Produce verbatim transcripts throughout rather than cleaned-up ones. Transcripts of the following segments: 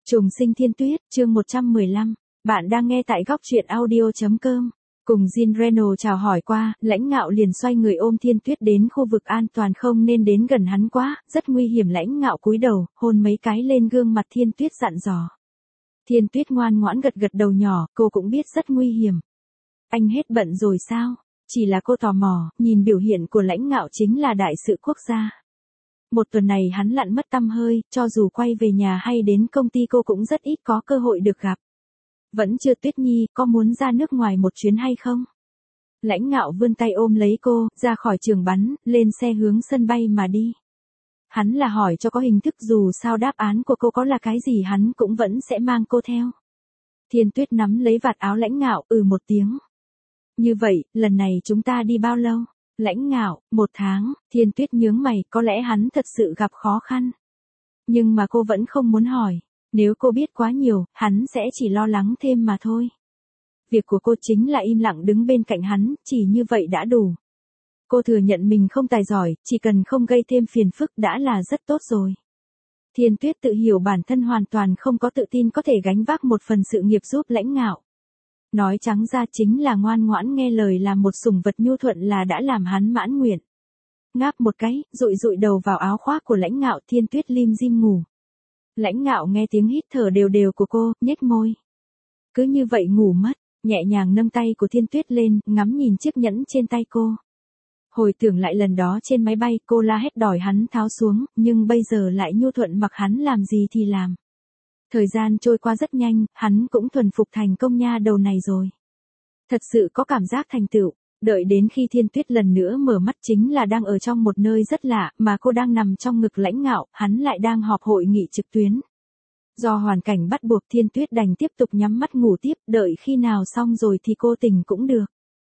Trùng sinh thiên tuyết, chương một trăm mười lăm. Bạn đang nghe tại góc truyện audio chấm com. Cùng Jin Reno chào hỏi qua, Lãnh Ngạo liền xoay người ôm Thiên Tuyết đến khu vực an toàn, không nên đến gần hắn quá, rất nguy hiểm. Lãnh Ngạo cúi đầu, hôn mấy cái lên gương mặt Thiên Tuyết dặn dò. Thiên Tuyết ngoan ngoãn gật gật đầu nhỏ, cô cũng biết rất nguy hiểm. Anh hết bận rồi sao? Chỉ là cô tò mò, nhìn biểu hiện của Lãnh Ngạo chính là đại sự quốc gia. Một tuần này hắn lặn mất tăm hơi, cho dù quay về nhà hay đến công ty cô cũng rất ít có cơ hội được gặp. Vẫn chưa. Tuyết Nhi, có muốn ra nước ngoài một chuyến hay không? Lãnh Ngạo vươn tay ôm lấy cô, ra khỏi trường bắn, lên xe hướng sân bay mà đi. Hắn là hỏi cho có hình thức, dù sao đáp án của cô có là cái gì hắn cũng vẫn sẽ mang cô theo. Thiên Tuyết nắm lấy vạt áo Lãnh Ngạo, ừ một tiếng. Như vậy, lần này chúng ta đi bao lâu? Lãnh Ngạo, một tháng. Thiên Tuyết nhướng mày, có lẽ hắn thật sự gặp khó khăn. Nhưng mà cô vẫn không muốn hỏi. Nếu cô biết quá nhiều, hắn sẽ chỉ lo lắng thêm mà thôi. Việc của cô chính là im lặng đứng bên cạnh hắn, chỉ như vậy đã đủ. Cô thừa nhận mình không tài giỏi, chỉ cần không gây thêm phiền phức đã là rất tốt rồi. Thiên Tuyết tự hiểu bản thân hoàn toàn không có tự tin có thể gánh vác một phần sự nghiệp giúp Lãnh Ngạo. Nói trắng ra chính là ngoan ngoãn nghe lời, làm một sủng vật nhu thuận là đã làm hắn mãn nguyện. Ngáp một cái, dụi dụi đầu vào áo khoác của Lãnh Ngạo, Thiên Tuyết lim dim ngủ. Lãnh Ngạo nghe tiếng hít thở đều đều của cô, nhếch môi. Cứ như vậy ngủ mất, nhẹ nhàng nâng tay của Thiên Tuyết lên, ngắm nhìn chiếc nhẫn trên tay cô. Hồi tưởng lại lần đó trên máy bay, cô la hét đòi hắn tháo xuống, nhưng bây giờ lại nhu thuận mặc hắn làm gì thì làm. Thời gian trôi qua rất nhanh, hắn cũng thuần phục thành công nha đầu này rồi. Thật sự có cảm giác thành tựu. Đợi đến khi Thiên Tuyết lần nữa mở mắt chính là đang ở trong một nơi rất lạ, mà cô đang nằm trong ngực Lãnh Ngạo, hắn lại đang họp hội nghị trực tuyến. Do hoàn cảnh bắt buộc, Thiên Tuyết đành tiếp tục nhắm mắt ngủ tiếp, đợi khi nào xong rồi thì cô tỉnh cũng được.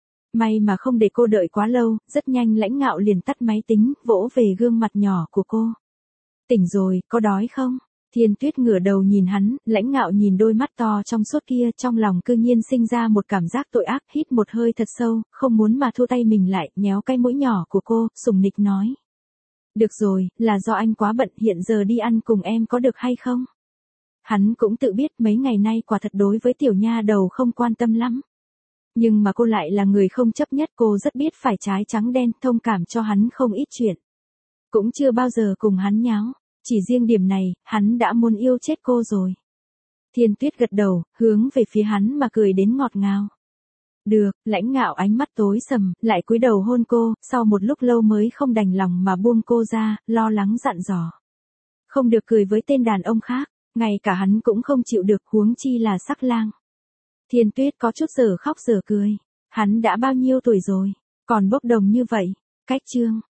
May mà không để cô đợi quá lâu, rất nhanh Lãnh Ngạo liền tắt máy tính, vỗ về gương mặt nhỏ của cô. Tỉnh rồi, có đói không? Thiên Tuyết ngửa đầu nhìn hắn, Lãnh Ngạo nhìn đôi mắt to trong suốt kia, trong lòng cư nhiên sinh ra một cảm giác tội ác, hít một hơi thật sâu, không muốn mà thu tay mình lại, nhéo cái mũi nhỏ của cô, sủng nịch nói. Được rồi, là do anh quá bận, hiện giờ đi ăn cùng em có được hay không? Hắn cũng tự biết mấy ngày nay quả thật đối với tiểu nha đầu không quan tâm lắm. Nhưng mà cô lại là người không chấp nhất, cô rất biết phải trái trắng đen, thông cảm cho hắn không ít chuyện. Cũng chưa bao giờ cùng hắn nháo. Chỉ riêng điểm này, hắn đã muốn yêu chết cô rồi. Thiên Tuyết gật đầu, hướng về phía hắn mà cười đến ngọt ngào. Được, Lãnh Ngạo ánh mắt tối sầm, lại cúi đầu hôn cô, sau một lúc lâu mới không đành lòng mà buông cô ra, lo lắng dặn dò. Không được cười với tên đàn ông khác, ngay cả hắn cũng không chịu được, huống chi là sắc lang. Thiên Tuyết có chút giờ khóc giờ cười. Hắn đã bao nhiêu tuổi rồi, còn bốc đồng như vậy? Cách chương.